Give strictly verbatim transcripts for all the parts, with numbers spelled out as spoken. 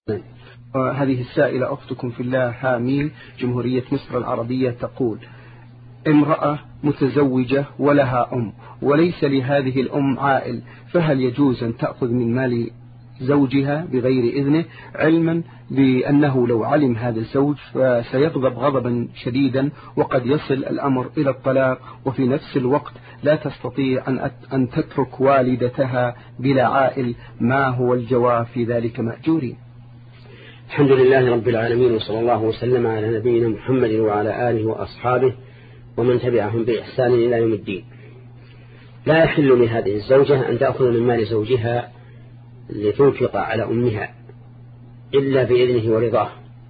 هذه السائلة أختكم في الله حامين جمهورية مصر العربية تقول: امرأة متزوجة ولها أم وليس لهذه الأم عائل، فهل يجوز أن تأخذ من مال زوجها بغير إذنه، علما بأنه لو علم هذا الزوج فسيغضب غضبا شديدا وقد يصل الأمر إلى الطلاق، وفي نفس الوقت لا تستطيع أن أن تترك والدتها بلا عائل؟ ما هو الجواب في ذلك مأجورين؟ الحمد لله رب العالمين، وصلى الله وسلم على نبينا محمد وعلى آله وأصحابه ومن تبعهم بإحسان إلى يوم الدين. لا يحل لهذه الزوجة أن تأخذ من مال زوجها لتنفق على أمها إلا بإذنه ورضاه،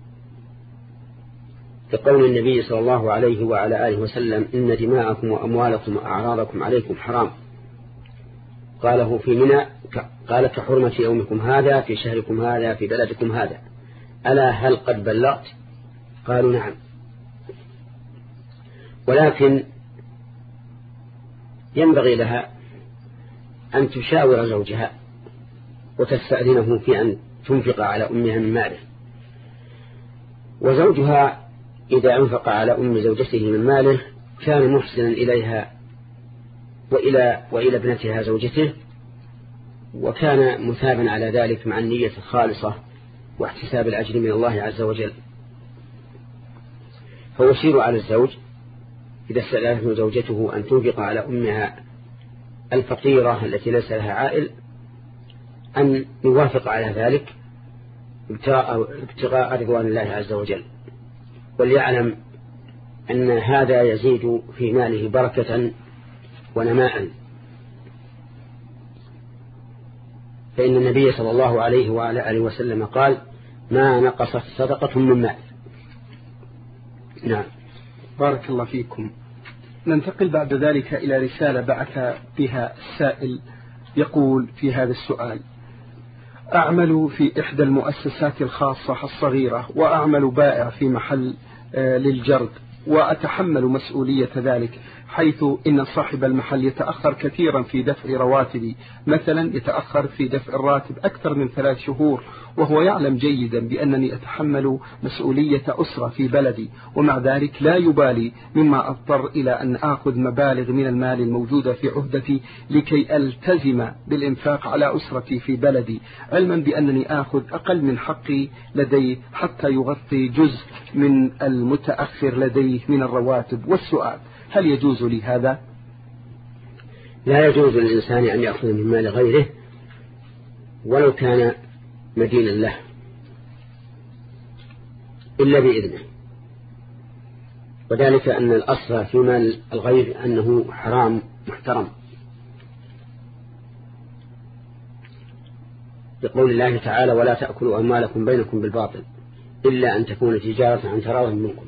كقول النبي صلى الله عليه وعلى آله وسلم: إن دماءكم وأموالكم وأعراضكم عليكم حرام. قاله في منى قال: كحرمة يومكم هذا في شهركم هذا في بلدكم هذا، ألا هل قد بلغت؟ قالوا: نعم. ولكن ينبغي لها أن تشاور زوجها وتستأذنه في أن تنفق على أمها من ماله، وزوجها إذا أنفق على أم زوجته من ماله كان محسنا إليها وإلى, وإلى ابنتها زوجته، وكان مثابا على ذلك مع النية الخالصة واحتساب الأجر من الله عز وجل. فيشير على الزوج إذا استأذنته زوجته أن تنفق على أمها الفقيرة التي ليس لها عائل أن يوافق على ذلك ابتغاء رضوان الله عز وجل، وليعلم أن هذا يزيد في ماله بركة ونماء، فإن النبي صلى الله عليه وعلى آله وسلم قال: ما نقصت صدقة من مال. نعم. بارك الله فيكم. ننتقل بعد ذلك إلى رسالة بعث بها السائل، يقول في هذا السؤال: أعمل في إحدى المؤسسات الخاصة الصغيرة، وأعمل بائع في محل للجرد، وأتحمل مسؤولية ذلك، حيث إن صاحب المحل يتأخر كثيرا في دفع رواتبي، مثلا يتأخر في دفع الراتب أكثر من ثلاث شهور، وهو يعلم جيدا بأنني أتحمل مسؤولية أسرة في بلدي، ومع ذلك لا يبالي، مما أضطر إلى أن آخذ مبالغ من المال الموجودة في عهدتي لكي ألتزم بالإنفاق على أسرتي في بلدي، علما بأنني آخذ أقل من حقي لديه حتى يغطي جزء من المتأخر لديه من الرواتب. والسؤال: هل يجوز لي هذا؟ لا يجوز للإنسان أن يأخذ من مال غيره ولو كان مدينا له إلا بإذنه، وذلك أن الأصل في مال الغير أنه حرام محترم، بقول الله تعالى: ولا تأكلوا أموالكم بينكم بالباطل إلا أن تكون تجارة عن تراض منكم.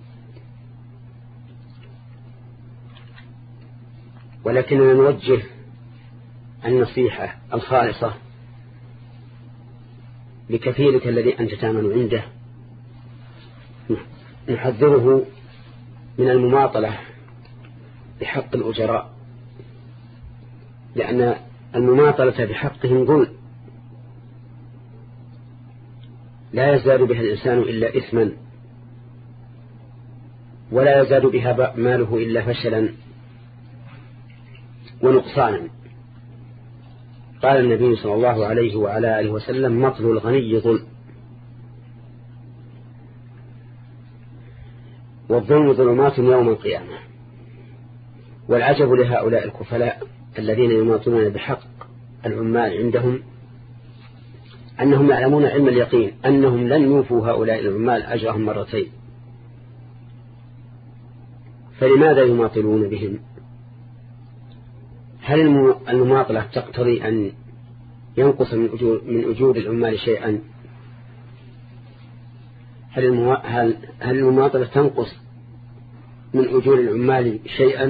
ولكننا نوجه النصيحة الخالصة لكفيلك الذي أنت تعمل عنده، نحذره من المماطلة بحق الأجراء، لأن المماطلة بحقهم ظلم لا يزداد بها الإنسان إلا إثما، ولا يزداد بها ماله إلا فشلا ونقصانا. قال النبي صلى الله عليه وعلى آله وسلم: مطل الغني ظلم، والظلم ظلمات يوم القيامة. والعجب لهؤلاء الكفلاء الذين يماطلون بحق العمال عندهم أنهم يعلمون علم اليقين أنهم لن يوفوا هؤلاء العمال أجرهم مرتين، فلماذا يماطلون بهم؟ هل المماطلة تقتضي أن ينقص من أجور, من أجور العمال شيئا؟ هل, المو... هل... هل المماطلة تنقص من أجور العمال شيئا؟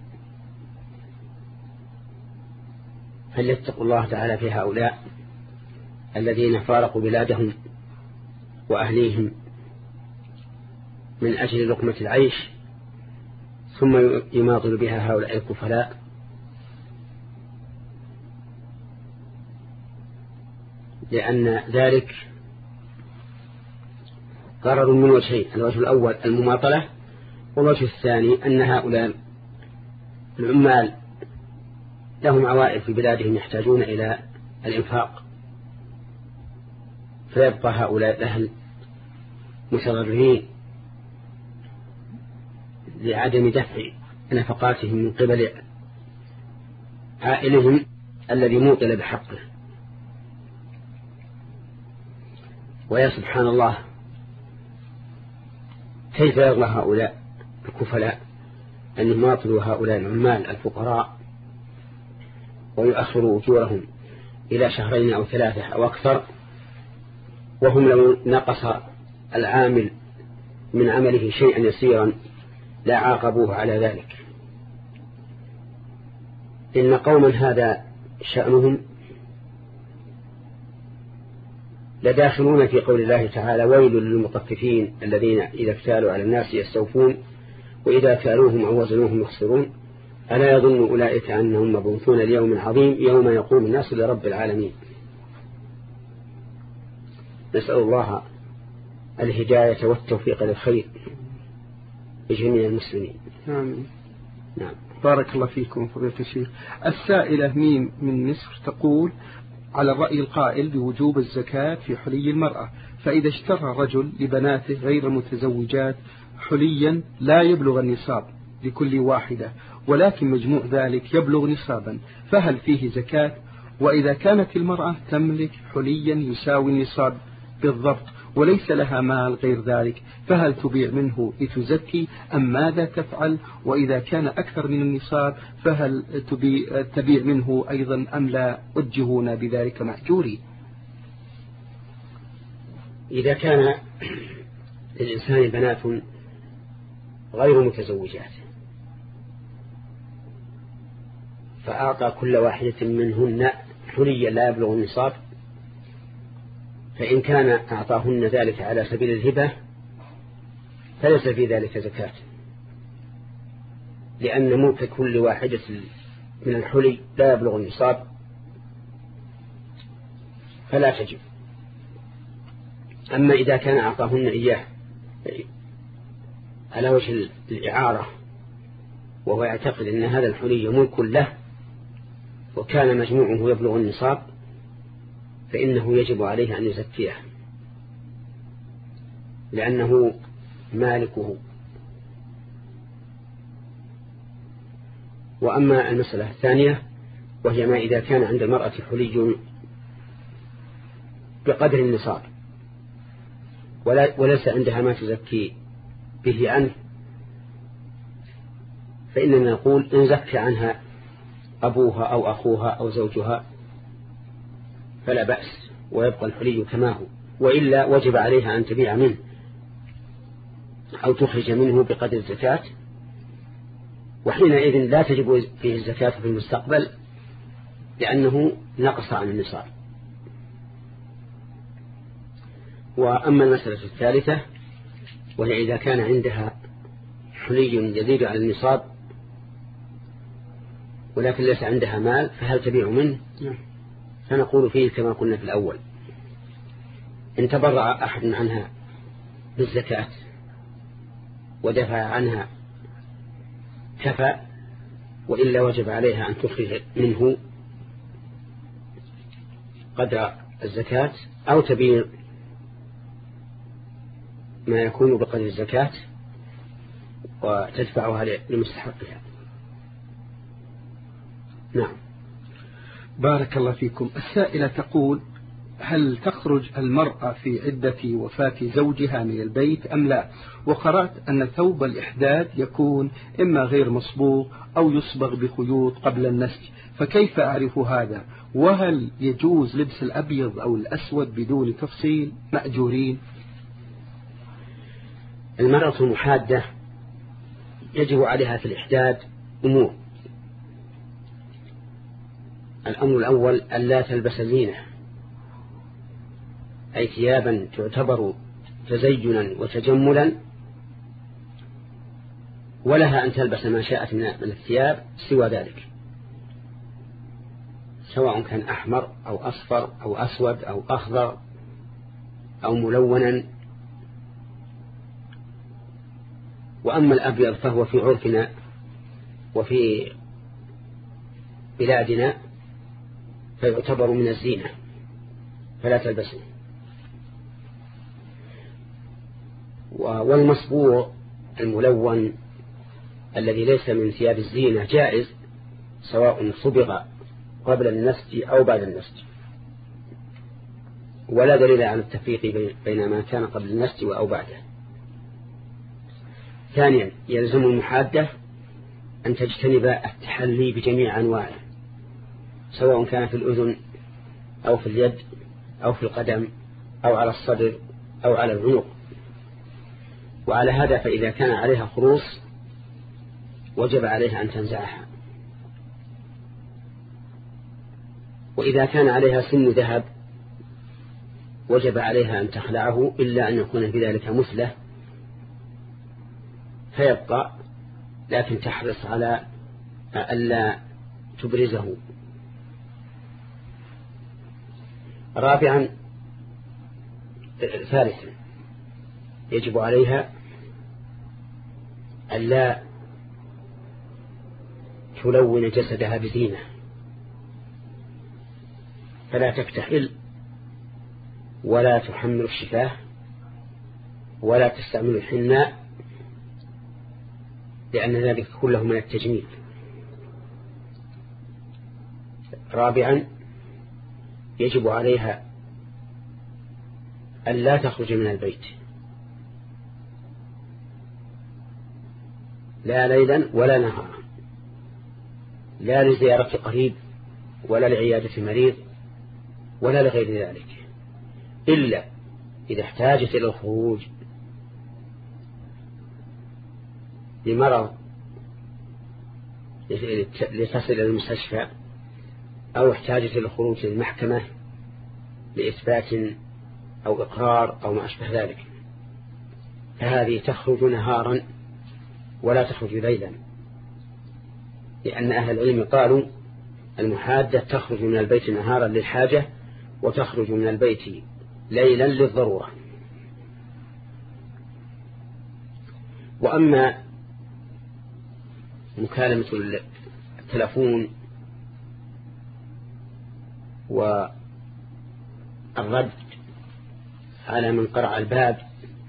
فليتقوا الله تعالى في هؤلاء الذين فارقوا بلادهم وأهليهم من أجل لقمة العيش، ثم يماطل بها هؤلاء الكفلاء. لأن ذلك ضرر من وجهين: الوجه الأول المماطلة، والوجه الثاني أن هؤلاء العمال لهم عوائل في بلادهم يحتاجون إلى الإنفاق، فيبقى هؤلاء الأهل متضررين لعدم دفع نفقاتهم من قبل عائلهم الذي موطل بحقه. ويا سبحان الله، كيف يرضى هؤلاء الكفلاء أن يماطلوا هؤلاء العمال الفقراء ويؤخروا أجورهم إلى شهرين أو ثلاثة أو أكثر، وهم لو نقص العامل من عمله شيئا يسيرا لا عاقبوه على ذلك. إن قوما هذا شأنهم لداخلون في قول الله تعالى: ويل للمطففين الذين إذا اكتالوا على الناس يستوفون وإذا كالوهم أو وزنوهم يخسرون ألا يظن أولئك أنهم مبعوثون ليوم عظيم يوم يقوم الناس لرب العالمين. نسأل الله الهداية والتوفيق للخير لجميع المسلمين. آمين. نعم. بارك الله فيكم فضيلة الشيخ. السائلة ميم من مصر تقول: على الرأي القائل بوجوب الزكاة في حلي المرأة، فإذا اشترى رجل لبناته غير متزوجات حليا لا يبلغ النصاب لكل واحدة، ولكن مجموع ذلك يبلغ نصابا، فهل فيه زكاة؟ وإذا كانت المرأة تملك حليا يساوي النصاب بالضبط وليس لها مال غير ذلك، فهل تبيع منه لتزكي أم ماذا تفعل؟ وإذا كان أكثر من النصاب فهل تبيع منه أيضا أم لا أجهون بذلك مأجوري؟ إذا كان للإنسان بنات غير متزوجات فأعطى كل واحدة منهن حليا لا يبلغ النصاب، فإن كان أعطاهن ذلك على سبيل الهبة فليس في ذلك زكاة، لأن ملك كل واحدة من الحلي لا يبلغ النصاب فلا تجب. أما إذا كان أعطاهن إياه على وجه الإعارة وهو يعتقد أن هذا الحلي ملك له وكان مجموعه يبلغ النصاب فإنه يجب عليه أن يزكيه لأنه مالكه. وأما المسألة الثانية وهي ما إذا كان عند المرأة حلي بقدر النصاب وليس عندها ما تزكي به عنه، فإننا نقول إن زكى عنها أبوها أو أخوها أو زوجها فلا بأس ويبقى الحلي كما هو، وإلا وجب عليها أن تبيع منه أو تخرج منه بقدر الزكاة، وحينئذ لا تجب فيه الزكاة في المستقبل لأنه نقص عن النصاب. وأما المسألة الثالثة وهي إذا كان عندها حلي يزيد على النصاب ولكن ليس عندها مال فهل تبيع منه؟ فنقول فيه كما قلنا في الأول: إن تبرع أحد عنها بالزكاة ودفع عنها كفى، وإلا وجب عليها أن تخرج منه قدر الزكاة أو تبيع ما يكون بقدر الزكاة وتدفعها لمستحقها. نعم. بارك الله فيكم. السائلة تقول: هل تخرج المرأة في عدة وفاة زوجها من البيت أم لا؟ وقرأت أن ثوب الإحداد يكون إما غير مصبوغ أو يصبغ بخيوط قبل النسج، فكيف أعرف هذا؟ وهل يجوز لبس الأبيض أو الأسود بدون تفصيل مأجورين؟ المرأة المحادة يجب عليها في الإحداد أمور: الأمر الأول أن لا تلبس زينة، أي ثيابا تعتبر تزينا وتجملا، ولها أن تلبس ما شاءت من الثياب سوى ذلك، سواء كان أحمر أو أصفر أو أسود أو أخضر أو ملونا وأما الأبيض فهو في عرفنا وفي بلادنا فيعتبر من الزينة فلا تلبسه. والمصبوغ الملون الذي ليس من ثياب الزينة جائز سواء صبغ قبل النسج أو بعد النسج، ولا دليل على التفريق بين ما كان قبل النسج أو بعده. ثانيا يلزم المحادة أن تجتنب التحلي بجميع أنواعه سواء كان في الأذن أو في اليد أو في القدم أو على الصدر أو على العنق. وعلى هذا فإذا كان عليها خروص وجب عليها أن تنزعها، وإذا كان عليها سن ذهب وجب عليها أن تخلعه إلا أن يكون في ذلك مثله فيبقى، لكن تحرص على ألا تبرزه. رابعا ثالثا يجب عليها ألا تلون جسدها بزينة، فلا تكتحل ولا تحمل الشفاه ولا تستعمل الحناء، لأن ذلك كله من التجميل. رابعا يجب عليها أن لا تخرج من البيت لا ليلا ولا نهارا، لا لزيارة قريب ولا لعيادة مريض ولا لغير ذلك، إلا إذا احتاجت إلى الخروج لمرض لتصل إلى المستشفى أو احتاجت إلى الخروج للمحكمة لإثبات أو إقرار أو ما أشبه ذلك، فهذه تخرج نهارا ولا تخرج ليلا، لأن أهل العلم قالوا المحادة تخرج من البيت نهارا للحاجة وتخرج من البيت ليلا للضرورة. وأما مكالمة التلفون والرد على من قرع الباب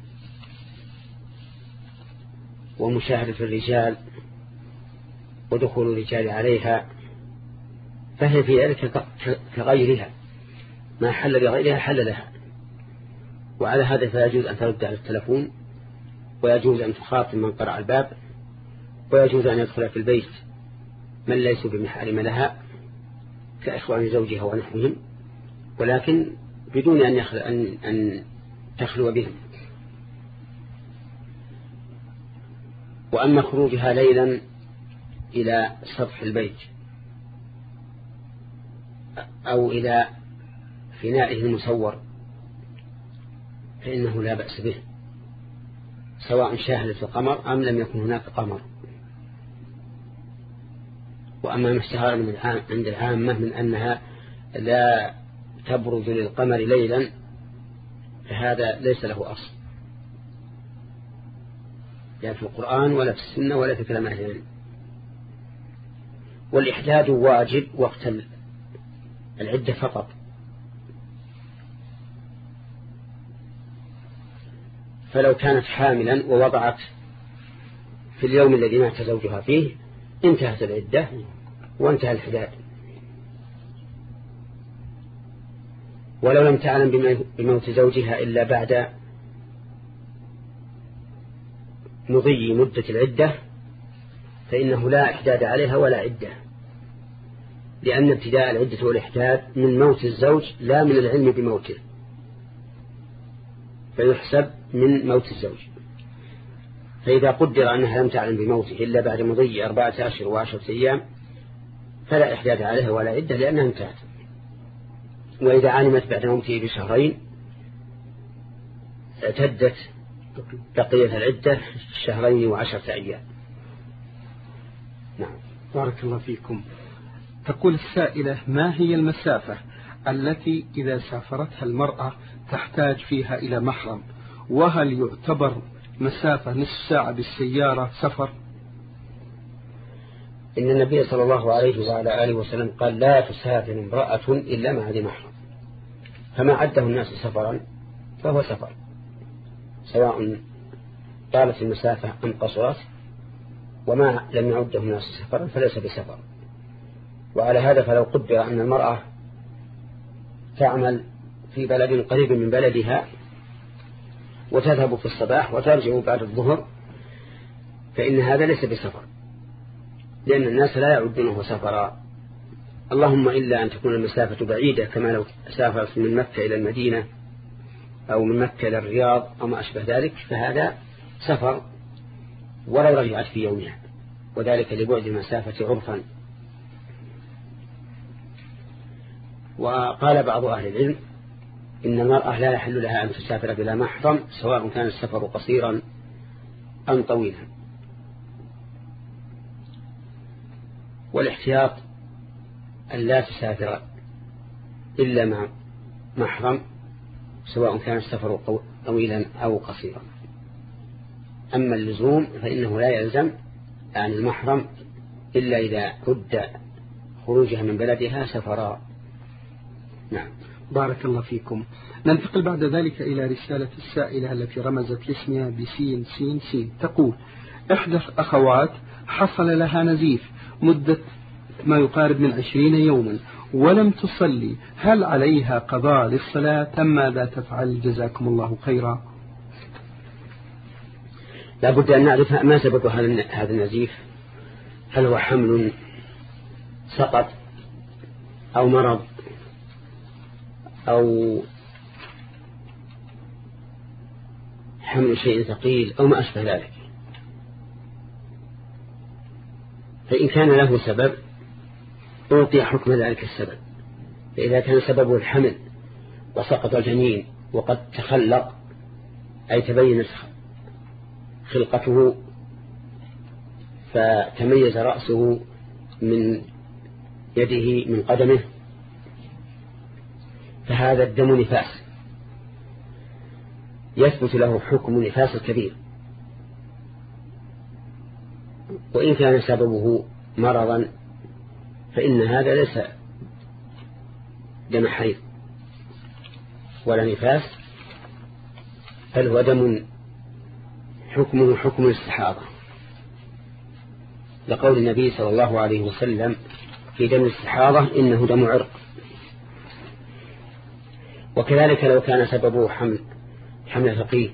ومشاهدة الرجال ودخول الرجال عليها فهي في ذلك كغيرها، ما حل لغيرها حل لها. وعلى هذا فيجوز أن ترد على التلفون، ويجوز أن تخاطب من قرع الباب، ويجوز أن يدخل في البيت من ليسوا بمحارم لها كإخوان زوجها ونحوهم، ولكن بدون أن, يخل... أن... أن تخلو بهم. وأما خروجها ليلا إلى سطح البيت أو إلى فنائه المصور فإنه لا بأس به، سواء شاهدت القمر أم لم يكن هناك قمر. وأما ما اشتهر من العام عند العامة من أنها لا تبرز للقمر ليلا فهذا ليس له أصل، لا في القرآن ولا في السنة ولا في كلام أهل العلم. والإحداد واجب وقت العدة فقط، فلو كانت حاملا ووضعت في اليوم الذي مات زوجها فيه انتهت العدة وانتهى الحداد. ولو لم تعلم بموت زوجها إلا بعد مضي مدة العدة فإنه لا إحداد عليها ولا عدة، لأن ابتداء العدة والإحداد من موت الزوج لا من العلم بموته، فيحسب من موت الزوج. فإذا قدر أنها لم تعلم بموته إلا بعد مضي أربعة أشهر وعشرة أيام فلا إحداد عليها ولا عدة لأنها انتهت. وإذا علمت بعد موته بشهرين اعتدت بقية العدة شهرين وعشرة أيام. نعم. بارك الله فيكم. تقول السائلة: ما هي المسافة التي إذا سافرتها المرأة تحتاج فيها إلى محرم، وهل يعتبر مسافة نصف ساعة بالسيارة سفر؟ إن النبي صلى الله عليه وعلى آله وسلم قال لا تسافر امرأة إلا مع ذي محرم، فما عده الناس سفرا فهو سفر، سواء طالت المسافة أم قصرت، وما لم يعده الناس سفرا فليس بسفر. وعلى هذا فلو قدر أن المرأة تعمل في بلد قريب من بلدها وتذهب في الصباح وترجع بعد الظهر فإن هذا ليس بسفر، لأن الناس لا يعدونه سفرا، اللهم إلا أن تكون المسافة بعيدة كما لو سافرت من مكة إلى المدينة أو من مكة إلى الرياض أو ما أشبه ذلك، فهذا سفر ولو رجعت في يومها، وذلك لبعد المسافة عرفا. وقال بعض أهل العلم إن المرأة لا يحل لها أن تسافر بلا محرم سواء كان السفر قصيرا أم طويلا. والاحتياط أن لا تسافر إلا مع محرم سواء كان السفر طويلا أو قصيرا. أما اللزوم فإنه لا يلزم عن المحرم إلا إذا عد خروجها من بلدها سفرا. نعم. بارك الله فيكم. ننتقل بعد ذلك إلى رسالة السائلة التي رمزت لاسمها بسين سين سين. تقول: إحدى أخوات حصل لها نزيف مدة ما يقارب من عشرين يوما ولم تصلي، هل عليها قضاء للصلاة أم ماذا تفعل؟ جزاكم الله خيرا. لا بد أن نعرف ما سبب هذا النزيف، هل هو حمل سقط أو مرض أو حمل شيء ثقيل أو ما أشبه ذلك. فإن كان له سبب أعطي حكم ذلك السبب، فإذا كان سببه الحمل وسقط الجنين وقد تخلق أي تبينت خلقته فتميز رأسه من يده من قدمه، فهذا الدم نفاس يثبت له حكم نفاس الكبير. وإن كان سببه مرضا فإن هذا ليس دم حيض ولا نفاس، بل هو دم حكمه حكم الاستحاضة، لقول النبي صلى الله عليه وسلم في دم الاستحاضة إنه دم عرق. وكذلك لو كان سببه حمل حمل ثقيل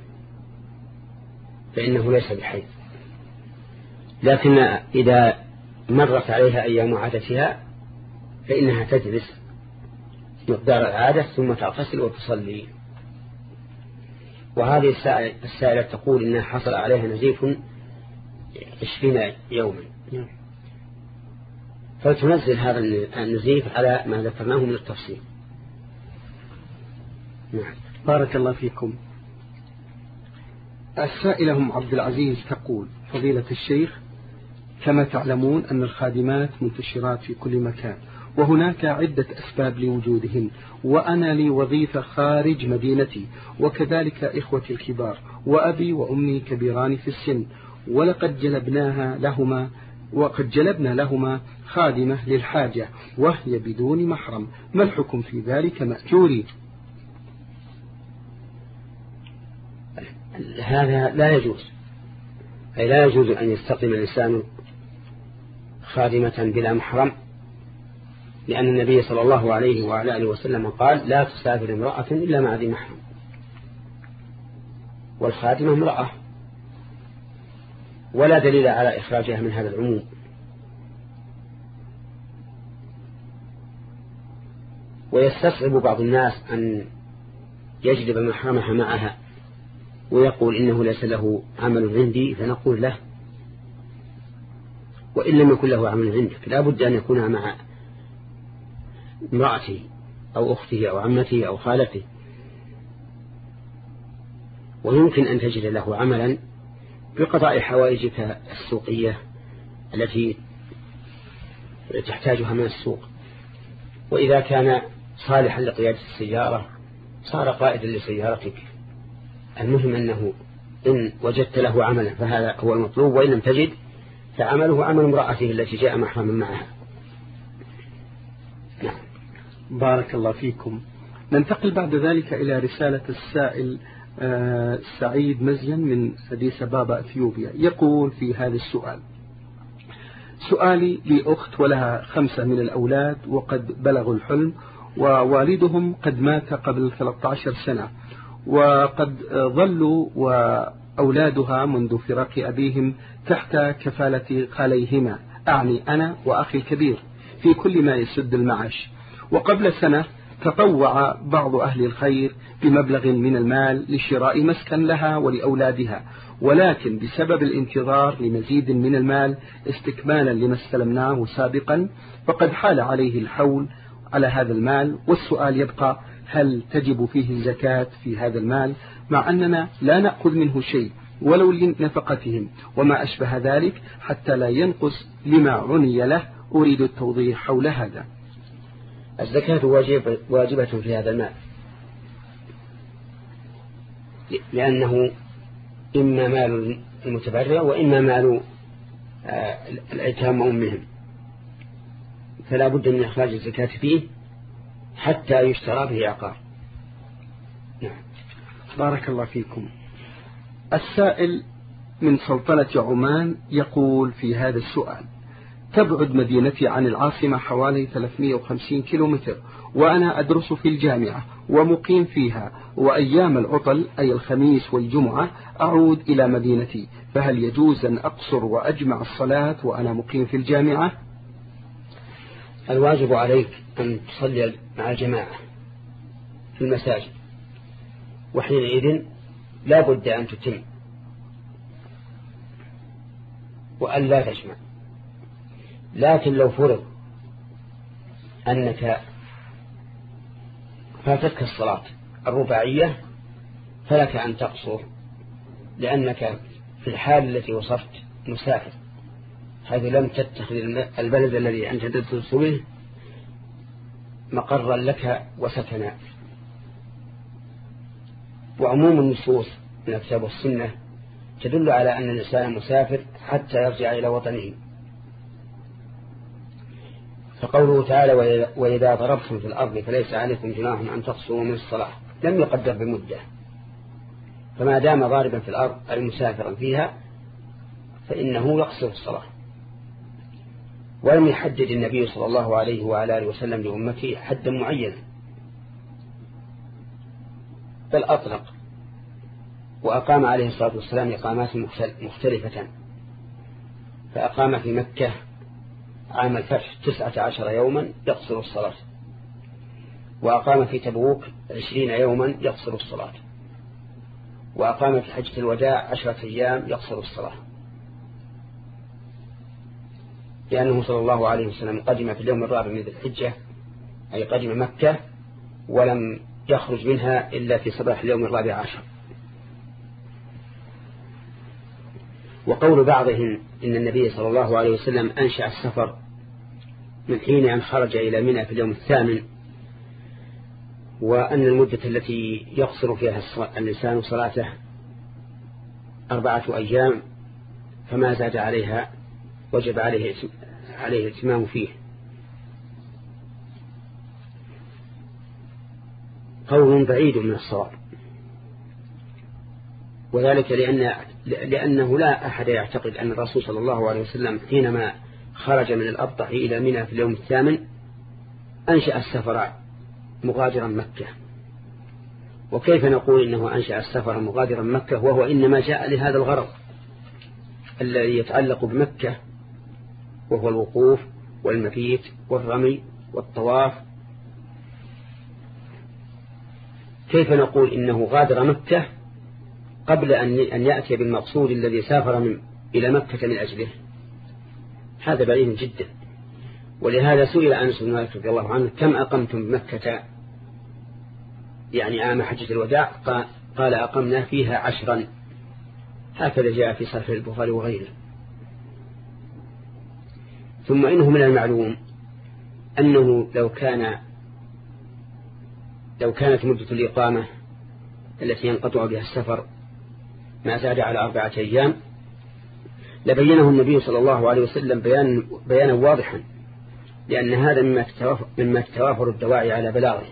فإنه ليس بحيض، لكن إذا مرت عليها أيام عادتها فإنها تجلس مقدار العادة ثم تغتسل وتصلي. وهذه السائلة تقول إنها حصل عليها نزيف عشرين يوما، فلتنزل هذا النزيف على ما ذكرناه من التفصيل. نعم. بارك الله فيكم. السائلة أم عبد العزيز تقول: فضيلة الشيخ، كما تعلمون أن الخادمات منتشرات في كل مكان، وهناك عدة أسباب لوجودهن، وأنا لي وظيفة خارج مدينتي، وكذلك إخوتي الكبار، وأبي وأمي كبيران في السن، ولقد جلبناها لهما وقد جلبنا لهما خادمة للحاجة وهي بدون محرم، ما الحكم في ذلك مأجوري؟ هذا لا يجوز، أي لا يجوز أن يستقيم الإنسان خادمة بلا محرم، لأن النبي صلى الله عليه وعلى آله وسلم قال: لا تسافر امرأة إلا مع ذي محرم، والخادمة امرأة، ولا دليل على إخراجها من هذا العموم. ويستصعب بعض الناس أن يجلب محرمها معها ويقول إنه ليس له عمل عندي، فنقول له: وإن لم يكن له عمل عندك لا بد أن يكون مع امرأته أو أخته أو عمته أو خالته، ويمكن أن تجد له عملا بقضاء حوائجك السوقية التي تحتاجها من السوق. وإذا كان صالحا لقيادة السيارة صار قائدا لسيارتك. المهم أنه إن وجدت له عملا فهذا هو المطلوب، وإن لم تجد فعمله عمل امرأته التي جاء محرما معها. نعم. بارك الله فيكم. ننتقل بعد ذلك إلى رسالة السائل آه سعيد مزين من أديس أبابا أثيوبيا. يقول في هذا السؤال: سؤالي لأخت ولها خمسة من الأولاد وقد بلغوا الحلم، ووالدهم قد مات قبل ثلاثة عشر سنة، وقد ظلوا وأولادها منذ فراق أبيهم تحت كفالة خاليهما، أعني أنا وأخي الكبير، في كل ما يسد المعاش. وقبل سنة تطوع بعض أهل الخير بمبلغ من المال لشراء مسكن لها ولأولادها، ولكن بسبب الانتظار لمزيد من المال استكمالا لما استلمناه سابقا فقد حال عليه الحول على هذا المال. والسؤال يبقى: هل تجب فيه الزكاة في هذا المال، مع أننا لا نأخذ منه شيء ولو لنفقتهم وما أشبه ذلك، حتى لا ينقص لما عني له؟ أريد التوضيح حول هذا. الزكاة واجب واجبة في هذا المال، لأنه إما مال المتبرع وإما مال الأيتام وأمهم، فلا بد من إخراج الزكاة فيه حتى يشترى به عقار. نعم. بارك الله فيكم. السائل من سلطنة عمان يقول في هذا السؤال: تبعد مدينتي عن العاصمة حوالي ثلاثمئة وخمسين كيلومتر، وأنا أدرس في الجامعة ومقيم فيها، وأيام العطل أي الخميس والجمعة أعود إلى مدينتي، فهل يجوز أن أقصر وأجمع الصلاة وأنا مقيم في الجامعة؟ الواجب عليك أن تصلي مع الجماعة في المساجد، وحينئذ لا بد أن تتم وأن لا تجمع. لكن لو فرض أنك فاتتك الصلاة الرباعية فلك أن تقصر، لأنك في الحال التي وصفت مسافر، حيث لم تتخذ البلد الذي أنت تدرس به مقرا لك وسكنا. وعموم النصوص من الكتاب والسنة تدل على أن الإنسان مسافر حتى يرجع إلى وطنه. فقوله تعالى: وإذا ضربتم في الأرض فليس عليكم جناح أن تقصروا من الصلاة، لم يقدر بمدة، فما دام ضاربا في الأرض أي مسافرا فيها فإنه يقصر الصلاة. ولم يحدد النبي صلى الله عليه وعلى آله وسلم لأمته حدا معينا، بل أطلق، وأقام عليه الصلاة والسلام إقامات مختلفة. فأقام في مكة عام الفتح تسعة عشر يوما يقصر الصلاة، وأقام في تبوك عشرين يوما يقصر الصلاة، وأقام في حجة الوداع عشرة أيام يقصر الصلاة، لأنه صلى الله عليه وسلم قدم في اليوم الرابع من ذي الحجة، أي قدم مكة ولم يخرج منها إلا في صباح اليوم الرابع عشر. وقول بعضهم إن النبي صلى الله عليه وسلم أنشأ السفر من حين أن خرج إلى منى في اليوم الثامن، وأن المدة التي يقصر فيها الإنسان صلاته أربعة أيام، فما زاد عليها وجب عليه عليه الاتمام فيه. قول بعيد من الصواب، وذلك لأن لأنه لا أحد يعتقد أن الرسول صلى الله عليه وسلم حينما خرج من الأبطح إلى منى في اليوم الثامن أنشأ السفر مغادرا مكة. وكيف نقول إنه أنشأ السفر مغادرا مكة وهو إنما جاء لهذا الغرض الذي يتعلق بمكة، وهو الوقوف والمبيت والرمي والطواف؟ كيف نقول إنه غادر مكة قبل أن يأتي بالمقصود الذي سافر من إلى مكة من أجله؟ هذا بعيد جدا. ولهذا سئل أنس بن مالك رضي الله عنه: كم أقمتم بمكة يعني عام حجة الوداع؟ قال: أقمنا فيها عشرا. هكذا جاء في صحيح البخاري وغيره. ثم إنه من المعلوم أنه لو كان لو كانت مدة الإقامة التي ينقطع بها السفر ما زاد على أربعة أيام لبينه النبي صلى الله عليه وسلم بيان بيانا واضحا، لأن هذا مما تتوافر الدواعي على بلاغه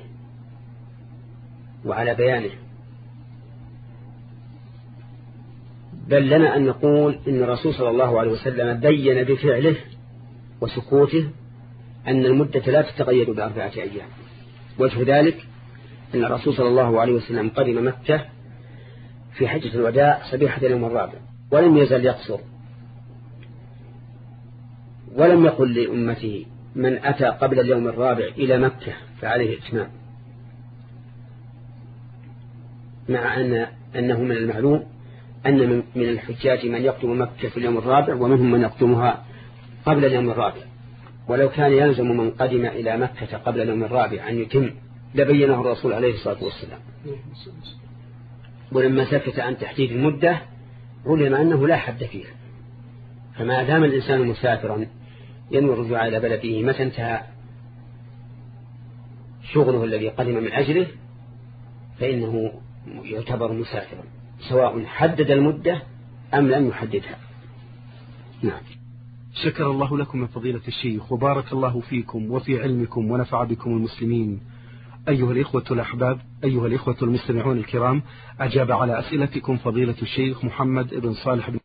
وعلى بيانه. بل لنا أن نقول إن الرسول صلى الله عليه وسلم بين بفعله وسكوته أن المدة لا تتقيد بأربعة أيام. وجه ذلك أن الرسول صلى الله عليه وسلم قدم مكة في حجة الوداع صبيحة اليوم الرابع ولم يزل يقصر، ولم يقل لأمته من أتى قبل اليوم الرابع إلى مكة فعليه إتمام، مع أن أنه من المعلوم أن من الحجاج من يقدم مكة في اليوم الرابع ومنهم من يقدمها قبل اليوم الرابع، ولو كان يلزم من قدم إلى مكة قبل اليوم الرابع أن يتم لبينه الرسول عليه الصلاة والسلام. ولما سكت عن تحديد المدة علم أنه لا حد فيها، فما دام الإنسان مسافرا ينوي الرجوع إلى بلده متى انتهى شغله الذي قدم من أجله فإنه يعتبر مسافرا سواء حدد المدة أم لم يحددها. نعم. شكر الله لكم من فضيلة الشيخ وبارك الله فيكم وفي علمكم ونفع بكم المسلمين. أيها الإخوة الأحباب، أيها الإخوة المستمعون الكرام، أجاب على أسئلتكم فضيلة الشيخ محمد بن صالح بن